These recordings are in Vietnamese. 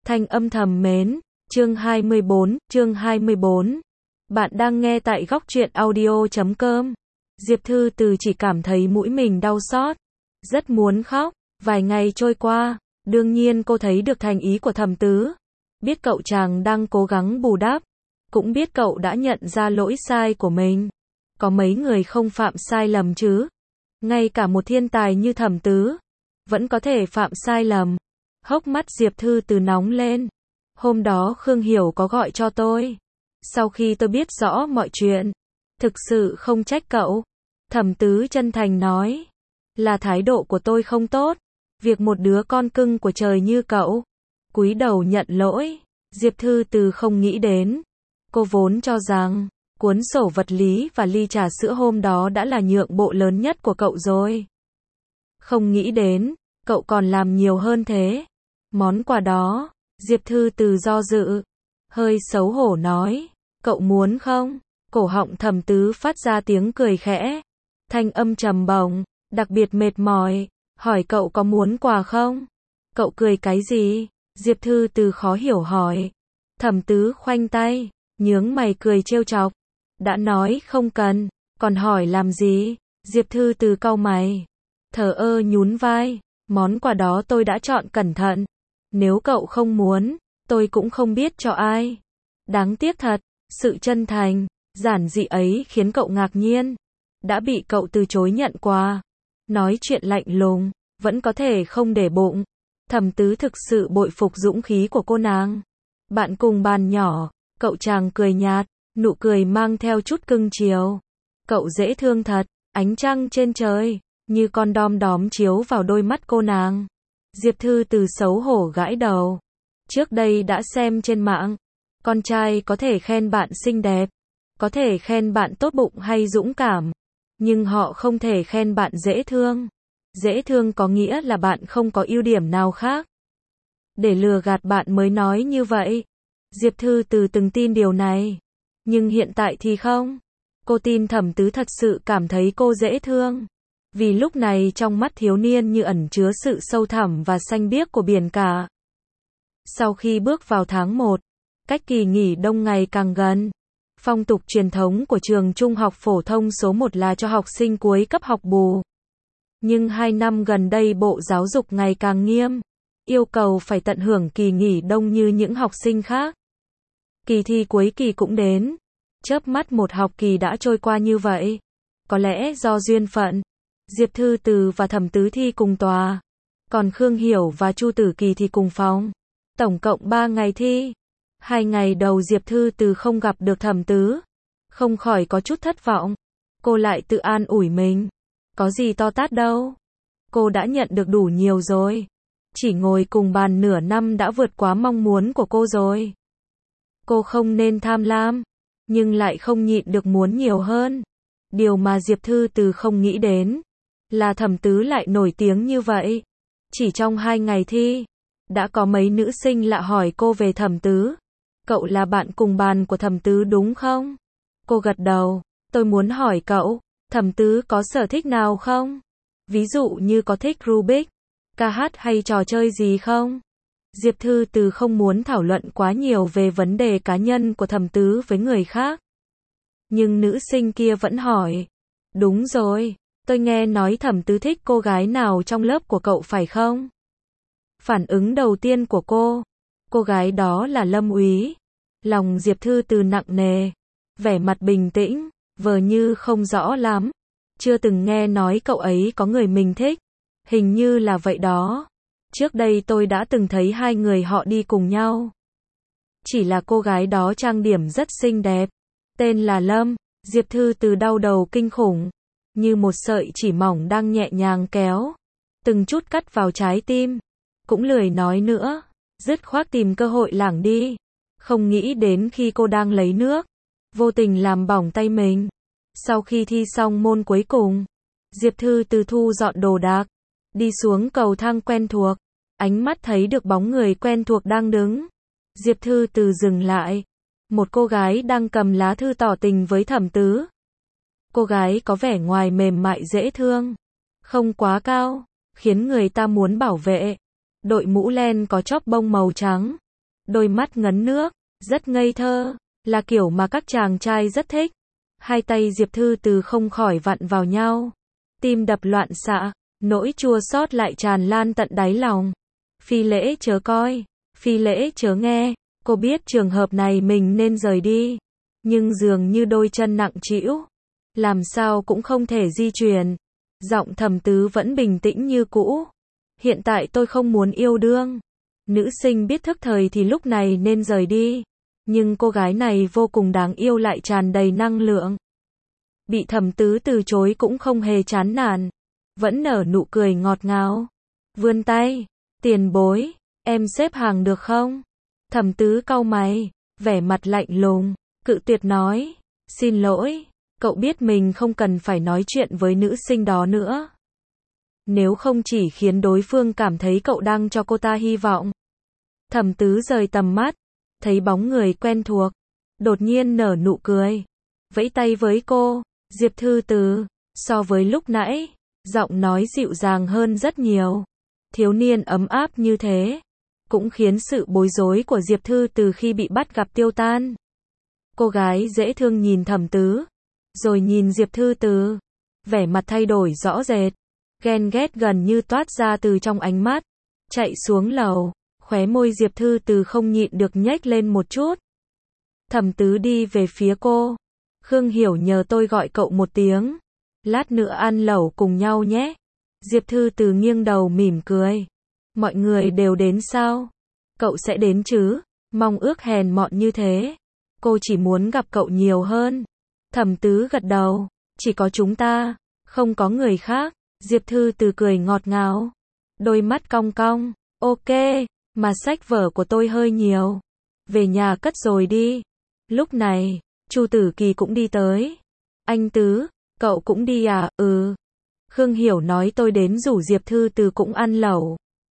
Thanh âm thầm mến, chương 24. Bạn đang nghe tại góc truyện audio.com. Diệp Thư Từ chỉ cảm thấy mũi mình đau xót, rất muốn khóc. Vài ngày trôi qua, đương nhiên cô thấy được thành ý của Thẩm Tứ, biết cậu chàng đang cố gắng bù đắp, cũng biết cậu đã nhận ra lỗi sai của mình. Có mấy người không phạm sai lầm chứ? Ngay cả một thiên tài như Thẩm Tứ vẫn có thể phạm sai lầm. Hốc mắt Diệp Thư Từ nóng lên. Hôm đó Khương Hiểu có gọi cho tôi. Sau khi tôi biết rõ mọi chuyện, thực sự không trách cậu. Thẩm Tứ chân thành nói, là thái độ của tôi không tốt. Việc một đứa con cưng của trời như cậu cúi đầu nhận lỗi, Diệp Thư Từ không nghĩ đến. Cô vốn cho rằng cuốn sổ vật lý và ly trà sữa hôm đó đã là nhượng bộ lớn nhất của cậu rồi. Không nghĩ đến, cậu còn làm nhiều hơn thế. Món quà đó, Diệp Thư Từ do dự, hơi xấu hổ nói, cậu muốn không? Cổ họng Thẩm Tứ phát ra tiếng cười khẽ, thanh âm trầm bổng, đặc biệt mệt mỏi, hỏi cậu có muốn quà không? Cậu cười cái gì? Diệp Thư Từ khó hiểu hỏi. Thẩm Tứ khoanh tay, nhướng mày cười trêu chọc, đã nói không cần, còn hỏi làm gì? Diệp Thư Từ cau mày, thờ ơ nhún vai, món quà đó tôi đã chọn cẩn thận. Nếu cậu không muốn, tôi cũng không biết cho ai. Đáng tiếc thật, sự chân thành, giản dị ấy khiến cậu ngạc nhiên. Đã bị cậu từ chối nhận quà. Nói chuyện lạnh lùng, vẫn có thể không để bụng. Thẩm Tứ thực sự bội phục dũng khí của cô nàng. Bạn cùng bàn nhỏ, cậu chàng cười nhạt, nụ cười mang theo chút cưng chiều. Cậu dễ thương thật, ánh trăng trên trời, như con đom đóm chiếu vào đôi mắt cô nàng. Diệp Thư Từ xấu hổ gãi đầu. Trước đây đã xem trên mạng, con trai có thể khen bạn xinh đẹp, có thể khen bạn tốt bụng hay dũng cảm, nhưng họ không thể khen bạn dễ thương. Dễ thương có nghĩa là bạn không có ưu điểm nào khác. Để lừa gạt bạn mới nói như vậy. Diệp Thư Từ từng tin điều này, nhưng hiện tại thì không. Cô tin Thẩm Tứ thật sự cảm thấy cô dễ thương. Vì lúc này trong mắt thiếu niên như ẩn chứa sự sâu thẳm và xanh biếc của biển cả. Sau khi bước vào tháng 1, cách kỳ nghỉ đông ngày càng gần. Phong tục truyền thống của trường trung học phổ thông số 1 là cho học sinh cuối cấp học bù. Nhưng 2 năm gần đây Bộ Giáo dục ngày càng nghiêm, yêu cầu phải tận hưởng kỳ nghỉ đông như những học sinh khác. Kỳ thi cuối kỳ cũng đến. Chớp mắt một học kỳ đã trôi qua như vậy. Có lẽ do duyên phận, Diệp Thư Từ và Thẩm Tứ thi cùng tòa, còn Khương Hiểu và Chu Tử Kỳ thì cùng phòng. Tổng cộng 3 ngày thi. 2 ngày đầu Diệp Thư Từ không gặp được Thẩm Tứ, không khỏi có chút thất vọng. Cô lại tự an ủi mình, có gì to tát đâu, cô đã nhận được đủ nhiều rồi. Chỉ ngồi cùng bàn nửa năm đã vượt quá mong muốn của cô rồi. Cô không nên tham lam, nhưng lại không nhịn được muốn nhiều hơn. Điều mà Diệp Thư Từ không nghĩ đến là Thẩm Tứ lại nổi tiếng như vậy. Chỉ trong 2 ngày thi, đã có mấy nữ sinh lạ hỏi cô về Thẩm Tứ. Cậu là bạn cùng bàn của Thẩm Tứ đúng không? Cô gật đầu. Tôi muốn hỏi cậu, Thẩm Tứ có sở thích nào không? Ví dụ như có thích Rubik, ca hát hay trò chơi gì không? Diệp Thư Từ không muốn thảo luận quá nhiều về vấn đề cá nhân của Thẩm Tứ với người khác. Nhưng nữ sinh kia vẫn hỏi. Đúng rồi, tôi nghe nói Thẩm Tứ thích cô gái nào trong lớp của cậu phải không? Phản ứng đầu tiên của cô gái đó là Lâm Úy. Lòng Diệp Thư Từ nặng nề, vẻ mặt bình tĩnh, vờ như không rõ lắm. Chưa từng nghe nói cậu ấy có người mình thích. Hình như là vậy đó. Trước đây tôi đã từng thấy 2 người họ đi cùng nhau. Chỉ là cô gái đó trang điểm rất xinh đẹp, tên là Lâm. Diệp Thư Từ đau đầu kinh khủng, như một sợi chỉ mỏng đang nhẹ nhàng kéo, từng chút cắt vào trái tim. Cũng lười nói nữa, dứt khoát tìm cơ hội lảng đi. Không nghĩ đến khi cô đang lấy nước, vô tình làm bỏng tay mình. Sau khi thi xong môn cuối cùng, Diệp Thư Từ thu dọn đồ đạc, đi xuống cầu thang quen thuộc. Ánh mắt thấy được bóng người quen thuộc đang đứng. Diệp Thư Từ dừng lại. Một cô gái đang cầm lá thư tỏ tình với Thẩm Tứ. Cô gái có vẻ ngoài mềm mại dễ thương, không quá cao, khiến người ta muốn bảo vệ. Đội mũ len có chóp bông màu trắng, đôi mắt ngấn nước, rất ngây thơ, là kiểu mà các chàng trai rất thích. Hai tay Diệp Thư Từ không khỏi vặn vào nhau, tim đập loạn xạ, nỗi chua xót lại tràn lan tận đáy lòng. Phi Lễ chớ coi, Phi Lễ chớ nghe, cô biết trường hợp này mình nên rời đi, nhưng dường như đôi chân nặng trĩu, làm sao cũng không thể di chuyển. Giọng Thẩm Tứ vẫn bình tĩnh như cũ. Hiện tại tôi không muốn yêu đương. Nữ sinh biết thức thời thì lúc này nên rời đi. Nhưng cô gái này vô cùng đáng yêu lại tràn đầy năng lượng. Bị Thẩm Tứ từ chối cũng không hề chán nản, vẫn nở nụ cười ngọt ngào. Vươn tay, tiền bối, em xếp hàng được không? Thẩm Tứ cau mày, vẻ mặt lạnh lùng, cự tuyệt nói, xin lỗi, cậu biết mình không cần phải nói chuyện với nữ sinh đó nữa. Nếu không chỉ khiến đối phương cảm thấy cậu đang cho cô ta hy vọng. Thẩm Tứ rời tầm mắt, thấy bóng người quen thuộc, đột nhiên nở nụ cười, vẫy tay với cô. Diệp Thư Từ, so với lúc nãy, giọng nói dịu dàng hơn rất nhiều. Thiếu niên ấm áp như thế, cũng khiến sự bối rối của Diệp Thư Từ khi bị bắt gặp tiêu tan. Cô gái dễ thương nhìn Thẩm Tứ, rồi nhìn Diệp Thư Từ, vẻ mặt thay đổi rõ rệt, ghen ghét gần như toát ra từ trong ánh mắt. Chạy xuống lầu, khóe môi Diệp Thư Từ không nhịn được nhếch lên một chút. Thẩm Tứ đi về phía cô. Khương Hiểu nhờ tôi gọi cậu một tiếng. Lát nữa ăn lẩu cùng nhau nhé. Diệp Thư Từ nghiêng đầu mỉm cười. Mọi người đều đến sao? Cậu sẽ đến chứ? Mong ước hèn mọn như thế. Cô chỉ muốn gặp cậu nhiều hơn. Thẩm Tứ gật đầu. Chỉ có chúng ta, không có người khác. Diệp Thư Từ cười ngọt ngào. Đôi mắt cong cong. Ok, mà sách vở của tôi hơi nhiều. Về nhà cất rồi đi. Lúc này, Chu Tử Kỳ cũng đi tới. Anh Tứ, cậu cũng đi à? Ừ. Khương Hiểu nói tôi đến rủ Diệp Thư Từ cũng ăn lẩu.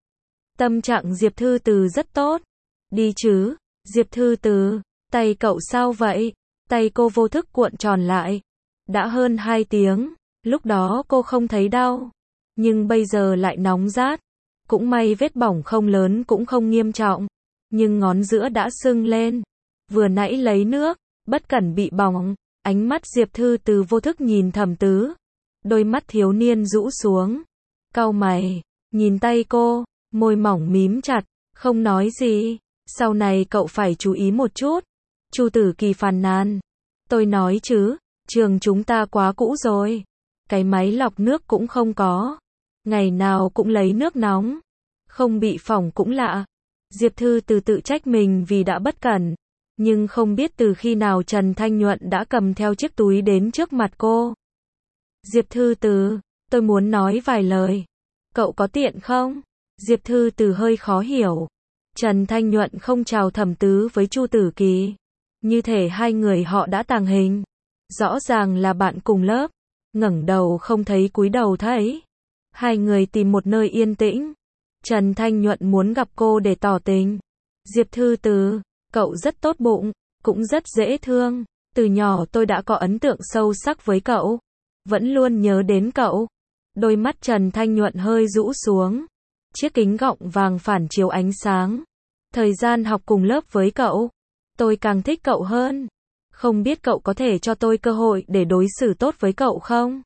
Tâm trạng Diệp Thư Từ rất tốt. Đi chứ? Diệp Thư Từ, tay cậu sao vậy? Tay cô vô thức cuộn tròn lại. Đã hơn 2 tiếng, lúc đó cô không thấy đau, nhưng bây giờ lại nóng rát. Cũng may vết bỏng không lớn cũng không nghiêm trọng, nhưng ngón giữa đã sưng lên. Vừa nãy lấy nước, bất cẩn bị bỏng. Ánh mắt Diệp Thư Từ vô thức nhìn Thẩm Tứ. Đôi mắt thiếu niên rũ xuống. Cau mày, nhìn tay cô, môi mỏng mím chặt, không nói gì. Sau này cậu phải chú ý một chút. Chu Tử Kỳ phàn nàn. Tôi nói chứ, trường chúng ta quá cũ rồi. Cái máy lọc nước cũng không có. Ngày nào cũng lấy nước nóng. Không bị phỏng cũng lạ. Diệp Thư Từ tự trách mình vì đã bất cẩn. Nhưng không biết từ khi nào Trần Thanh Nhuận đã cầm theo chiếc túi đến trước mặt cô. Diệp Thư Từ, tôi muốn nói vài lời. Cậu có tiện không? Diệp Thư Từ hơi khó hiểu. Trần Thanh Nhuận không chào Thẩm Tứ với Chu Tử Kỳ. Như thể hai người họ đã tàng hình. Rõ ràng là bạn cùng lớp. Ngẩng đầu không thấy cúi đầu thấy. Hai người tìm một nơi yên tĩnh. Trần Thanh Nhuận muốn gặp cô để tỏ tình. Diệp Thư Từ, cậu rất tốt bụng, cũng rất dễ thương. Từ nhỏ tôi đã có ấn tượng sâu sắc với cậu. Vẫn luôn nhớ đến cậu. Đôi mắt Trần Thanh Nhuận hơi rũ xuống. Chiếc kính gọng vàng phản chiếu ánh sáng. Thời gian học cùng lớp với cậu, tôi càng thích cậu hơn. Không biết cậu có thể cho tôi cơ hội để đối xử tốt với cậu không?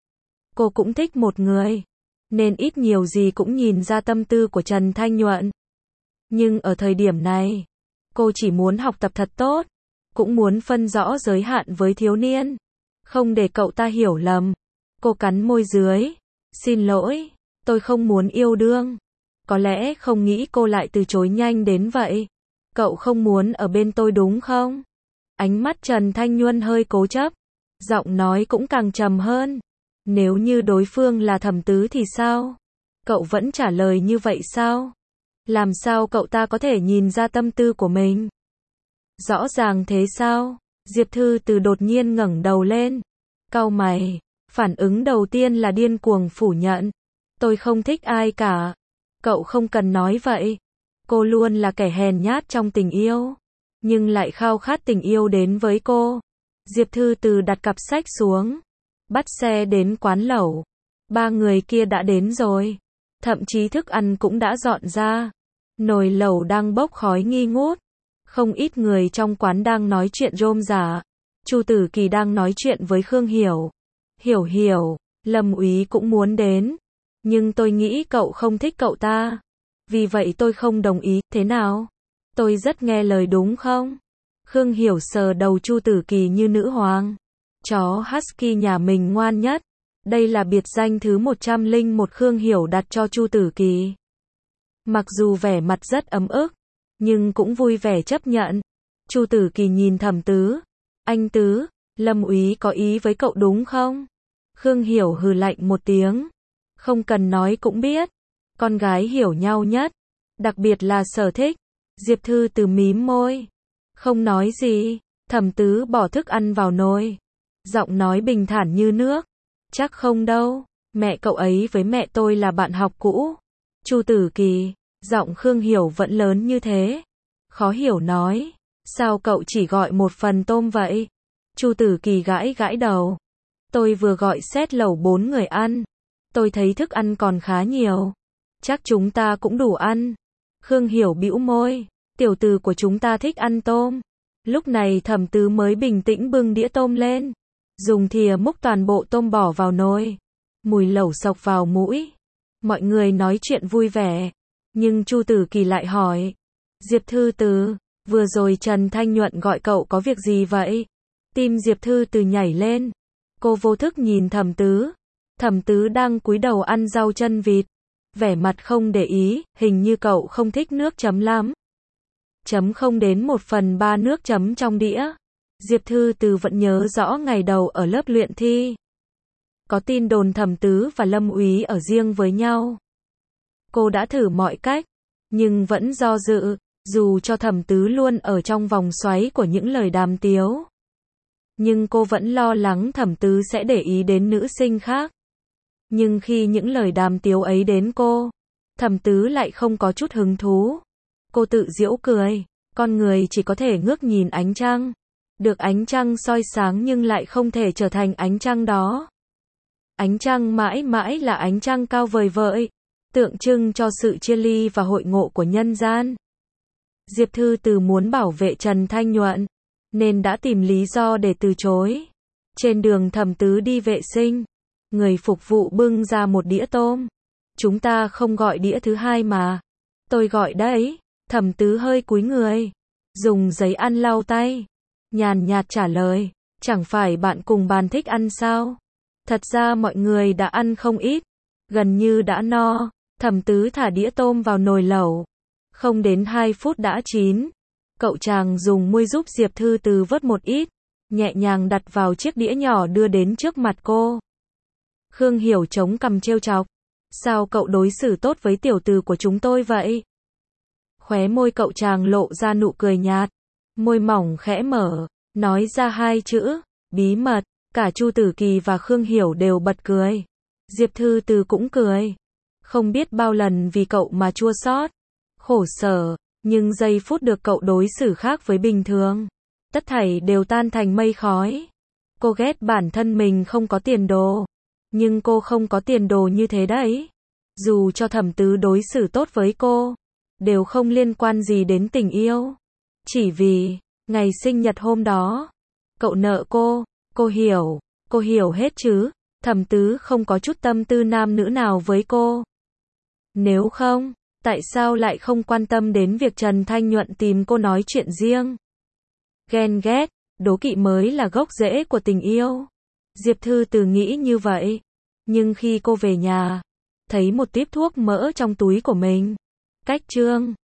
Cô cũng thích một người, nên ít nhiều gì cũng nhìn ra tâm tư của Trần Thanh Nhuận. Nhưng ở thời điểm này, cô chỉ muốn học tập thật tốt, cũng muốn phân rõ giới hạn với thiếu niên, không để cậu ta hiểu lầm. Cô cắn môi dưới. Xin lỗi, tôi không muốn yêu đương. Có lẽ không nghĩ cô lại từ chối nhanh đến vậy. Cậu không muốn ở bên tôi đúng không? Ánh mắt Trần Thanh Nhuận hơi cố chấp, giọng nói cũng càng trầm hơn. Nếu như đối phương là Thẩm Tứ thì sao? Cậu vẫn trả lời như vậy sao? Làm sao cậu ta có thể nhìn ra tâm tư của mình? Rõ ràng thế sao? Diệp Thư Từ đột nhiên ngẩng đầu lên. Cau mày, phản ứng đầu tiên là điên cuồng phủ nhận. Tôi không thích ai cả. Cậu không cần nói vậy. Cô luôn là kẻ hèn nhát trong tình yêu, nhưng lại khao khát tình yêu đến với cô. Diệp Thư Từ đặt cặp sách xuống, bắt xe đến quán lẩu. Ba người kia đã đến rồi. Thậm chí thức ăn cũng đã dọn ra. Nồi lẩu đang bốc khói nghi ngút. Không ít người trong quán đang nói chuyện rôm rả. Chu Tử Kỳ đang nói chuyện với Khương Hiểu. Hiểu hiểu, Lâm úy cũng muốn đến. Nhưng tôi nghĩ cậu không thích cậu ta. Vì vậy tôi không đồng ý, thế nào? Tôi rất nghe lời đúng không? Khương Hiểu sờ đầu Chu Tử Kỳ như nữ hoàng. Chó Husky nhà mình ngoan nhất. Đây là biệt danh thứ 101 Khương Hiểu đặt cho Chu Tử Kỳ. Mặc dù vẻ mặt rất ấm ức, nhưng cũng vui vẻ chấp nhận. Chu Tử Kỳ nhìn Thẩm Tứ. Anh Tứ, Lâm úy có ý với cậu đúng không? Khương Hiểu hừ lạnh một tiếng. Không cần nói cũng biết. Con gái hiểu nhau nhất. Đặc biệt là sở thích. Diệp Thư Từ mím môi. Không nói gì. Thẩm Tứ bỏ thức ăn vào nồi. Giọng nói bình thản như nước. Chắc không đâu. Mẹ cậu ấy với mẹ tôi là bạn học cũ. Chu Tử Kỳ. Giọng Khương Hiểu vẫn lớn như thế. Khó hiểu nói. Sao cậu chỉ gọi một phần tôm vậy? Chu Tử Kỳ gãi gãi đầu. Tôi vừa gọi set lẩu 4 người ăn. Tôi thấy thức ăn còn khá nhiều. Chắc chúng ta cũng đủ ăn. Khương Hiểu bĩu môi. Tiểu tử của chúng ta thích ăn tôm. Lúc này Thẩm Tứ mới bình tĩnh bưng đĩa tôm lên. Dùng thìa múc toàn bộ tôm bỏ vào nồi. Mùi lẩu xộc vào mũi. Mọi người nói chuyện vui vẻ. Nhưng Chu Tử Kỳ lại hỏi. Diệp Thư Từ, vừa rồi Trần Thanh Nhuận gọi cậu có việc gì vậy? Tim Diệp Thư Từ nhảy lên. Cô vô thức nhìn Thẩm Tứ. Thẩm Tứ đang cúi đầu ăn rau chân vịt. Vẻ mặt không để ý, hình như cậu không thích nước chấm lắm. Chấm không đến 1/3 nước chấm trong đĩa. Diệp Thư Từ vẫn nhớ rõ ngày đầu ở lớp luyện thi. Có tin đồn Thẩm Tứ và Lâm úy ở riêng với nhau. Cô đã thử mọi cách, nhưng vẫn do dự, dù cho Thẩm Tứ luôn ở trong vòng xoáy của những lời đàm tiếu. Nhưng cô vẫn lo lắng Thẩm Tứ sẽ để ý đến nữ sinh khác. Nhưng khi những lời đàm tiếu ấy đến cô, Thẩm Tứ lại không có chút hứng thú. Cô tự giễu cười, con người chỉ có thể ngước nhìn ánh trăng. Được ánh trăng soi sáng nhưng lại không thể trở thành ánh trăng đó. Ánh trăng mãi mãi là ánh trăng cao vời vợi, tượng trưng cho sự chia ly và hội ngộ của nhân gian. Diệp Thư Từ muốn bảo vệ Trần Thanh Nhuận, nên đã tìm lý do để từ chối. Trên đường Thẩm Tứ đi vệ sinh, người phục vụ bưng ra một đĩa tôm. Chúng ta không gọi đĩa thứ hai mà. Tôi gọi đấy. Thẩm Tứ hơi cúi người, dùng giấy ăn lau tay, nhàn nhạt trả lời. Chẳng phải bạn cùng bàn thích ăn sao? Thật ra mọi người đã ăn không ít, gần như đã no. Thẩm Tứ thả đĩa tôm vào nồi lẩu. Không đến 2 phút đã chín. Cậu chàng dùng muôi giúp Diệp Thư Từ vớt một ít, nhẹ nhàng đặt vào chiếc đĩa nhỏ đưa đến trước mặt cô. Khương Hiểu chống cằm trêu chọc. Sao cậu đối xử tốt với tiểu tử của chúng tôi vậy? Khóe môi cậu chàng lộ ra nụ cười nhạt. Môi mỏng khẽ mở, nói ra 2 chữ, bí mật. Cả Chu Tử Kỳ và Khương Hiểu đều bật cười. Diệp Thư Từ cũng cười. Không biết bao lần vì cậu mà chua xót, khổ sở, nhưng giây phút được cậu đối xử khác với bình thường, tất thảy đều tan thành mây khói. Cô ghét bản thân mình không có tiền đồ, nhưng cô không có tiền đồ như thế đấy. Dù cho Thẩm Tứ đối xử tốt với cô, đều không liên quan gì đến tình yêu. Chỉ vì, ngày sinh nhật hôm đó, cậu nợ cô hiểu hết chứ, Thẩm Tứ không có chút tâm tư nam nữ nào với cô. Nếu không, tại sao lại không quan tâm đến việc Trần Thanh Nhuận tìm cô nói chuyện riêng? Ghen ghét, đố kỵ mới là gốc rễ của tình yêu. Diệp Thư Từ nghĩ như vậy. Nhưng khi cô về nhà, thấy một típ thuốc mỡ trong túi của mình. Cách chương